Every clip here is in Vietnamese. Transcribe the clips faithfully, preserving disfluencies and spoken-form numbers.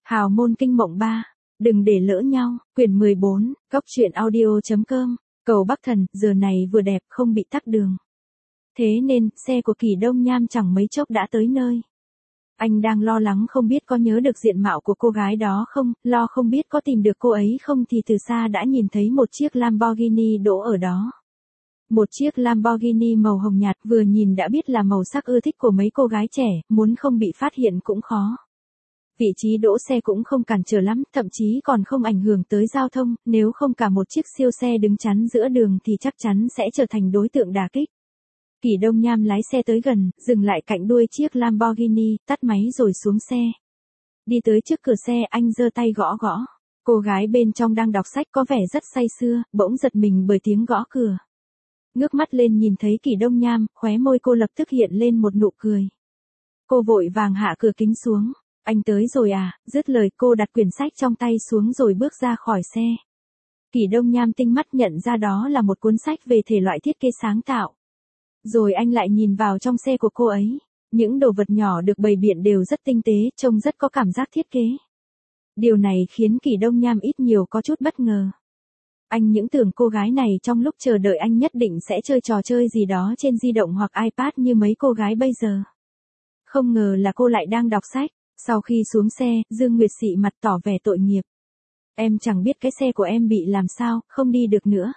Hào môn kinh mộng ba. Đừng để lỡ nhau. Quyển mười bốn. Cốc truyện audio chấm com. Cầu Bắc Thần, giờ này vừa đẹp không bị tắc đường. Thế nên, xe của Kỷ Đông Nham chẳng mấy chốc đã tới nơi. Anh đang lo lắng không biết có nhớ được diện mạo của cô gái đó không, lo không biết có tìm được cô ấy không thì từ xa đã nhìn thấy một chiếc Lamborghini đỗ ở đó. Một chiếc Lamborghini màu hồng nhạt vừa nhìn đã biết là màu sắc ưa thích của mấy cô gái trẻ, muốn không bị phát hiện cũng khó. Vị trí đỗ xe cũng không cản trở lắm, thậm chí còn không ảnh hưởng tới giao thông, nếu không cả một chiếc siêu xe đứng chắn giữa đường thì chắc chắn sẽ trở thành đối tượng đả kích. Kỷ Đông Nham lái xe tới gần, dừng lại cạnh đuôi chiếc Lamborghini, tắt máy rồi xuống xe. Đi tới trước cửa xe anh giơ tay gõ gõ. Cô gái bên trong đang đọc sách có vẻ rất say sưa, bỗng giật mình bởi tiếng gõ cửa. Ngước mắt lên nhìn thấy Kỷ Đông Nham, khóe môi cô lập tức hiện lên một nụ cười. Cô vội vàng hạ cửa kính xuống. Anh tới rồi à, dứt lời cô đặt quyển sách trong tay xuống rồi bước ra khỏi xe. Kỷ Đông Nham tinh mắt nhận ra đó là một cuốn sách về thể loại thiết kế sáng tạo. Rồi anh lại nhìn vào trong xe của cô ấy. Những đồ vật nhỏ được bày biện đều rất tinh tế, trông rất có cảm giác thiết kế. Điều này khiến Kỷ Đông Nham ít nhiều có chút bất ngờ. Anh những tưởng cô gái này trong lúc chờ đợi anh nhất định sẽ chơi trò chơi gì đó trên di động hoặc iPad như mấy cô gái bây giờ. Không ngờ là cô lại đang đọc sách. Sau khi xuống xe, Dương Nguyệt xị mặt tỏ vẻ tội nghiệp. Em chẳng biết cái xe của em bị làm sao, không đi được nữa.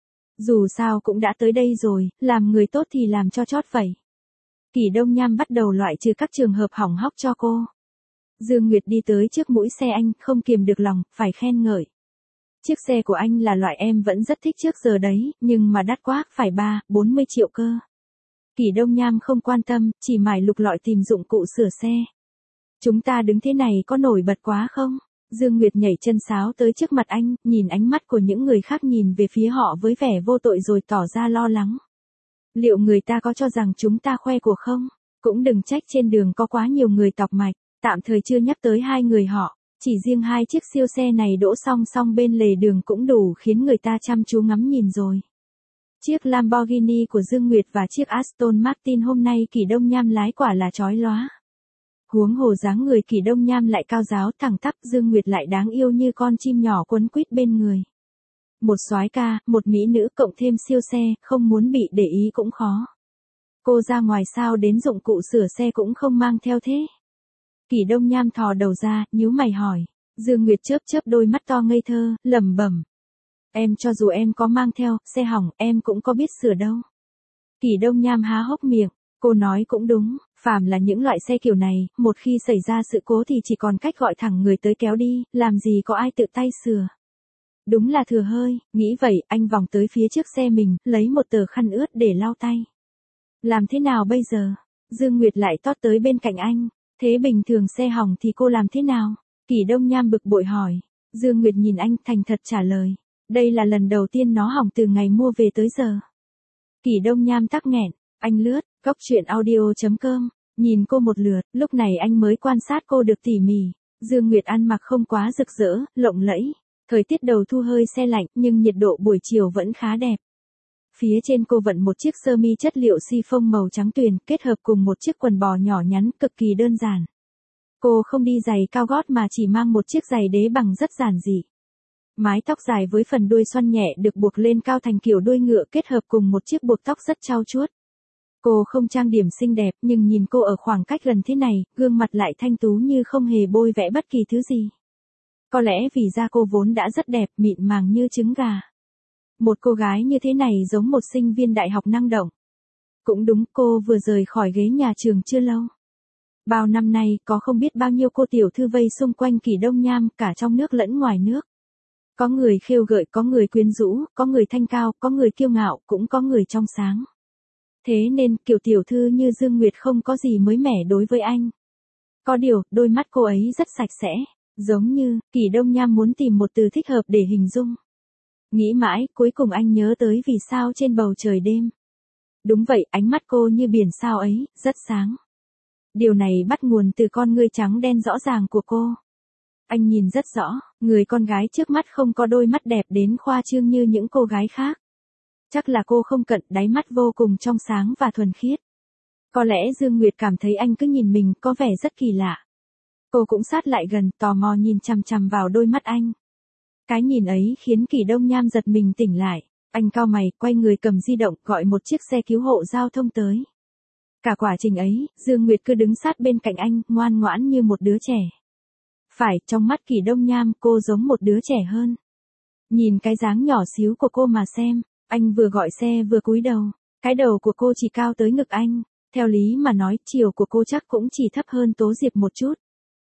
Dù sao cũng đã tới đây rồi, làm người tốt thì làm cho chót vậy. Kỷ Đông Nham bắt đầu loại trừ các trường hợp hỏng hóc cho cô. Dương Nguyệt đi tới trước mũi xe anh, không kiềm được lòng, phải khen ngợi. Chiếc xe của anh là loại em vẫn rất thích trước giờ đấy, nhưng mà đắt quá, phải ba, bốn mươi triệu cơ. Kỷ Đông Nham không quan tâm, chỉ mải lục lọi tìm dụng cụ sửa xe. Chúng ta đứng thế này có nổi bật quá không? Dương Nguyệt nhảy chân sáo tới trước mặt anh, nhìn ánh mắt của những người khác nhìn về phía họ với vẻ vô tội rồi tỏ ra lo lắng. Liệu người ta có cho rằng chúng ta khoe của không? Cũng đừng trách trên đường có quá nhiều người tọc mạch, tạm thời chưa nhắc tới hai người họ, chỉ riêng hai chiếc siêu xe này đỗ song song bên lề đường cũng đủ khiến người ta chăm chú ngắm nhìn rồi. Chiếc Lamborghini của Dương Nguyệt và chiếc Aston Martin hôm nay Kỷ Đông Nham lái quả là chói lóa. Huống hồ dáng người Kỷ Đông Nham lại cao ráo thẳng tắp, Dương Nguyệt lại đáng yêu như con chim nhỏ quấn quýt bên người. Một soái ca, một mỹ nữ cộng thêm siêu xe, không muốn bị để ý cũng khó. Cô ra ngoài sao đến dụng cụ sửa xe cũng không mang theo thế? Kỷ Đông Nham thò đầu ra, nhíu mày hỏi. Dương Nguyệt chớp chớp đôi mắt to ngây thơ, lẩm bẩm. Em cho dù em có mang theo, xe hỏng, em cũng có biết sửa đâu. Kỷ Đông Nham há hốc miệng, cô nói cũng đúng, phàm là những loại xe kiểu này, một khi xảy ra sự cố thì chỉ còn cách gọi thẳng người tới kéo đi, làm gì có ai tự tay sửa. Đúng là thừa hơi, nghĩ vậy, anh vòng tới phía trước xe mình, lấy một tờ khăn ướt để lau tay. Làm thế nào bây giờ? Dương Nguyệt lại tót tới bên cạnh anh, thế bình thường xe hỏng thì cô làm thế nào? Kỷ Đông Nham bực bội hỏi. Dương Nguyệt nhìn anh thành thật trả lời. Đây là lần đầu tiên nó hỏng từ ngày mua về tới giờ. Kỷ Đông Nham tắc nghẹn, anh lướt, cốc truyện audio chấm com, nhìn cô một lượt, lúc này anh mới quan sát cô được tỉ mỉ. Dương Nguyệt ăn mặc không quá rực rỡ, lộng lẫy. Thời tiết đầu thu hơi se lạnh nhưng nhiệt độ buổi chiều vẫn khá đẹp. Phía trên cô vận một chiếc sơ mi chất liệu siphon màu trắng tuyền kết hợp cùng một chiếc quần bò nhỏ nhắn cực kỳ đơn giản. Cô không đi giày cao gót mà chỉ mang một chiếc giày đế bằng rất giản dị. Mái tóc dài với phần đuôi xoăn nhẹ được buộc lên cao thành kiểu đuôi ngựa kết hợp cùng một chiếc buộc tóc rất trau chuốt. Cô không trang điểm xinh đẹp nhưng nhìn cô ở khoảng cách gần thế này, gương mặt lại thanh tú như không hề bôi vẽ bất kỳ thứ gì. Có lẽ vì da cô vốn đã rất đẹp, mịn màng như trứng gà. Một cô gái như thế này giống một sinh viên đại học năng động. Cũng đúng, cô vừa rời khỏi ghế nhà trường chưa lâu. Bao năm nay, có không biết bao nhiêu cô tiểu thư vây xung quanh Kỷ Đông Nham, cả trong nước lẫn ngoài nước. Có người khêu gợi, có người quyến rũ, có người thanh cao, có người kiêu ngạo, cũng có người trong sáng. Thế nên, kiểu tiểu thư như Dương Nguyệt không có gì mới mẻ đối với anh. Có điều, đôi mắt cô ấy rất sạch sẽ, giống như, Kỷ Đông Nham muốn tìm một từ thích hợp để hình dung. Nghĩ mãi, cuối cùng anh nhớ tới vì sao trên bầu trời đêm. Đúng vậy, ánh mắt cô như biển sao ấy, rất sáng. Điều này bắt nguồn từ con ngươi trắng đen rõ ràng của cô. Anh nhìn rất rõ, người con gái trước mắt không có đôi mắt đẹp đến khoa trương như những cô gái khác. Chắc là cô không cận, đáy mắt vô cùng trong sáng và thuần khiết. Có lẽ Dương Nguyệt cảm thấy anh cứ nhìn mình có vẻ rất kỳ lạ. Cô cũng sát lại gần, tò mò nhìn chằm chằm vào đôi mắt anh. Cái nhìn ấy khiến Kỷ Đông Nham giật mình tỉnh lại. Anh cau mày, quay người cầm di động, gọi một chiếc xe cứu hộ giao thông tới. Cả quá trình ấy, Dương Nguyệt cứ đứng sát bên cạnh anh, ngoan ngoãn như một đứa trẻ. Phải, trong mắt Kỷ Đông Nham, cô giống một đứa trẻ hơn. Nhìn cái dáng nhỏ xíu của cô mà xem, anh vừa gọi xe vừa cúi đầu. Cái đầu của cô chỉ cao tới ngực anh. Theo lý mà nói, chiều của cô chắc cũng chỉ thấp hơn Tố Diệp một chút.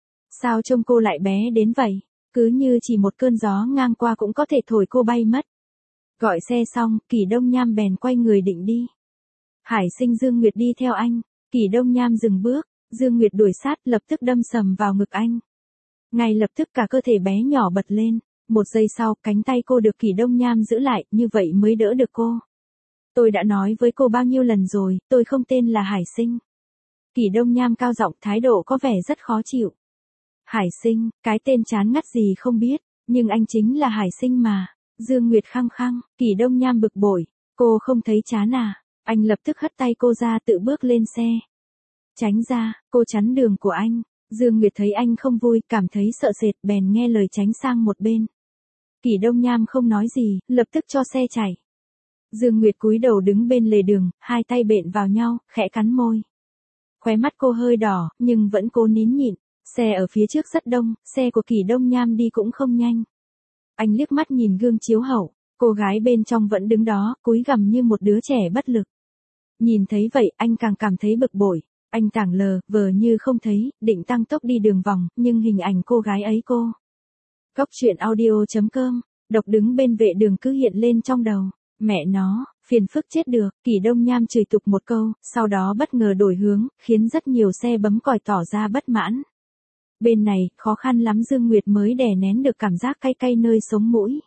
Sao trông cô lại bé đến vậy? Cứ như chỉ một cơn gió ngang qua cũng có thể thổi cô bay mất. Gọi xe xong, Kỷ Đông Nham bèn quay người định đi. Hải Sinh Dương Nguyệt đi theo anh. Kỷ Đông Nham dừng bước, Dương Nguyệt đuổi sát, lập tức đâm sầm vào ngực anh. Ngay lập tức cả cơ thể bé nhỏ bật lên. Một giây sau, cánh tay cô được Kỷ Đông Nham giữ lại, như vậy mới đỡ được cô. Tôi đã nói với cô bao nhiêu lần rồi, tôi không tên là Hải Sinh. Kỷ Đông Nham cao giọng, thái độ có vẻ rất khó chịu. Hải Sinh, cái tên chán ngắt gì không biết, nhưng anh chính là Hải Sinh mà. Dương Nguyệt khăng khăng, Kỷ Đông Nham bực bội, cô không thấy chán à? Anh lập tức hất tay cô ra, tự bước lên xe. Tránh ra, cô chắn đường của anh. Dương Nguyệt thấy anh không vui, cảm thấy sợ sệt, bèn nghe lời tránh sang một bên. Kỷ Đông Nham không nói gì, lập tức cho xe chạy. Dương Nguyệt cúi đầu đứng bên lề đường, hai tay bện vào nhau, khẽ cắn môi. Khóe mắt cô hơi đỏ, nhưng vẫn cố nín nhịn. Xe ở phía trước rất đông, xe của Kỷ Đông Nham đi cũng không nhanh. Anh liếc mắt nhìn gương chiếu hậu, cô gái bên trong vẫn đứng đó, cúi gằm như một đứa trẻ bất lực. Nhìn thấy vậy, anh càng cảm thấy bực bội. Anh tảng lờ, vờ như không thấy, định tăng tốc đi đường vòng, nhưng hình ảnh cô gái ấy cô. Góc truyện audio chấm com, đọc đứng bên vệ đường cứ hiện lên trong đầu. Mẹ nó, phiền phức chết được, Kỷ Đông Nham chửi tục một câu, sau đó bất ngờ đổi hướng, khiến rất nhiều xe bấm còi tỏ ra bất mãn. Bên này, khó khăn lắm Dương Nguyệt mới đè nén được cảm giác cay cay nơi sống mũi.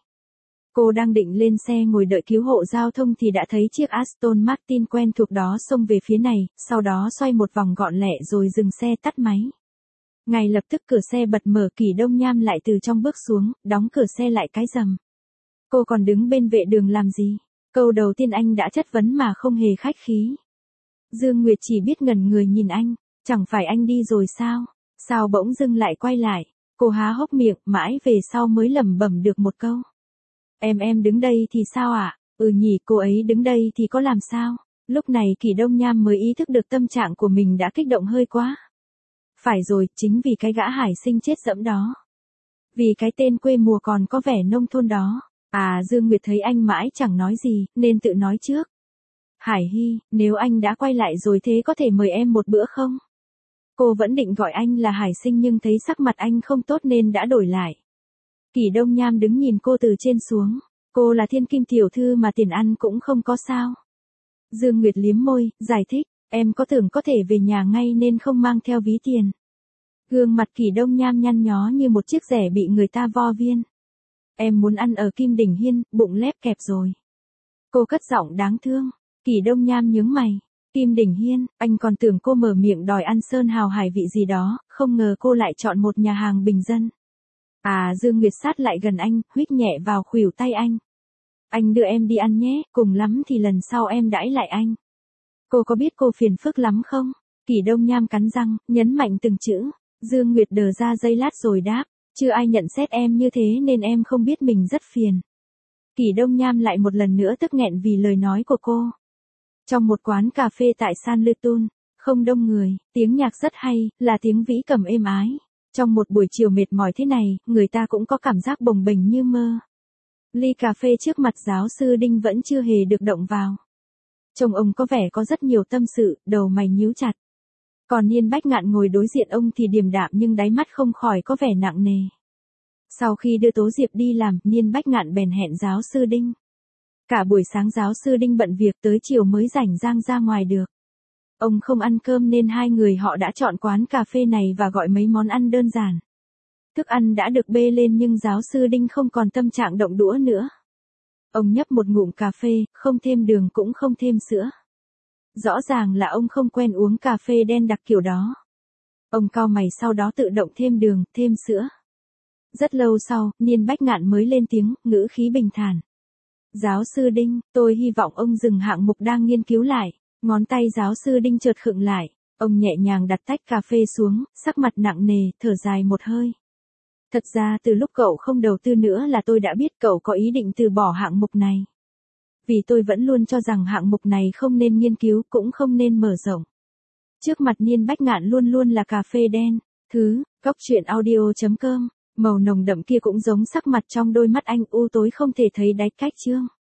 Cô đang định lên xe ngồi đợi cứu hộ giao thông thì đã thấy chiếc Aston Martin quen thuộc đó xông về phía này, sau đó xoay một vòng gọn lẹ rồi dừng xe tắt máy. Ngay lập tức cửa xe bật mở, Kỷ Đông Nham lại từ trong bước xuống, đóng cửa xe lại cái rầm. Cô còn đứng bên vệ đường làm gì? Câu đầu tiên anh đã chất vấn mà không hề khách khí. Dương Nguyệt chỉ biết ngẩn người nhìn anh, chẳng phải anh đi rồi sao? Sao bỗng dưng lại quay lại? Cô há hốc miệng, mãi về sau mới lẩm bẩm được một câu. Em em đứng đây thì sao ạ? À? Ừ nhỉ, cô ấy đứng đây thì có làm sao? Lúc này Kỷ Đông Nham mới ý thức được tâm trạng của mình đã kích động hơi quá. Phải rồi, chính vì cái gã Hải Sinh chết dẫm đó. Vì cái tên quê mùa còn có vẻ nông thôn đó. À, Dương Nguyệt thấy anh mãi chẳng nói gì, nên tự nói trước. Hải Hy, nếu anh đã quay lại rồi thế có thể mời em một bữa không? Cô vẫn định gọi anh là Hải Sinh nhưng thấy sắc mặt anh không tốt nên đã đổi lại. Kỷ Đông Nham đứng nhìn cô từ trên xuống. Cô là thiên kim tiểu thư mà tiền ăn cũng không có sao. Dương Nguyệt liếm môi, giải thích, em có tưởng có thể về nhà ngay nên không mang theo ví tiền. Gương mặt Kỷ Đông Nham nhăn nhó như một chiếc rẻ bị người ta vo viên. Em muốn ăn ở Kim Đỉnh Hiên, bụng lép kẹp rồi. Cô cất giọng đáng thương. Kỷ Đông Nham nhướng mày. Kim Đỉnh Hiên, anh còn tưởng cô mở miệng đòi ăn sơn hào hải vị gì đó, không ngờ cô lại chọn một nhà hàng bình dân. À, Dương Nguyệt sát lại gần anh, huýt nhẹ vào khuỷu tay anh. Anh đưa em đi ăn nhé, cùng lắm thì lần sau em đãi lại anh. Cô có biết cô phiền phức lắm không? Kỷ Đông Nham cắn răng, nhấn mạnh từng chữ. Dương Nguyệt đờ ra giây lát rồi đáp, chưa ai nhận xét em như thế nên em không biết mình rất phiền. Kỷ Đông Nham lại một lần nữa tức nghẹn vì lời nói của cô. Trong một quán cà phê tại San Lutun, không đông người, tiếng nhạc rất hay, là tiếng vĩ cầm êm ái. Trong một buổi chiều mệt mỏi thế này, người ta cũng có cảm giác bồng bềnh như mơ. Ly cà phê trước mặt giáo sư Đinh vẫn chưa hề được động vào. Trông ông có vẻ có rất nhiều tâm sự, đầu mày nhíu chặt. Còn Niên Bách Ngạn ngồi đối diện ông thì điềm đạm nhưng đáy mắt không khỏi có vẻ nặng nề. Sau khi đưa Tố Diệp đi làm, Niên Bách Ngạn bèn hẹn giáo sư Đinh. Cả buổi sáng giáo sư Đinh bận việc tới chiều mới rảnh rang ra ngoài được. Ông không ăn cơm nên hai người họ đã chọn quán cà phê này và gọi mấy món ăn đơn giản. Thức ăn đã được bê lên nhưng giáo sư Đinh không còn tâm trạng động đũa nữa. Ông nhấp một ngụm cà phê, không thêm đường cũng không thêm sữa. Rõ ràng là ông không quen uống cà phê đen đặc kiểu đó. Ông cau mày sau đó tự động thêm đường, thêm sữa. Rất lâu sau, Niên Bách Ngạn mới lên tiếng, ngữ khí bình thản. Giáo sư Đinh, tôi hy vọng ông dừng hạng mục đang nghiên cứu lại. Ngón tay giáo sư Đinh chợt khựng lại. Ông nhẹ nhàng đặt tách cà phê xuống, sắc mặt nặng nề, thở dài một hơi. Thật ra từ lúc cậu không đầu tư nữa là tôi đã biết cậu có ý định từ bỏ hạng mục này. Vì tôi vẫn luôn cho rằng hạng mục này không nên nghiên cứu, cũng không nên mở rộng. Trước mặt Niên Bách Ngạn luôn luôn là cà phê đen. Thứ, góc truyện audio chấm com, màu nồng đậm kia cũng giống sắc mặt trong đôi mắt anh u tối không thể thấy đáy cách chương.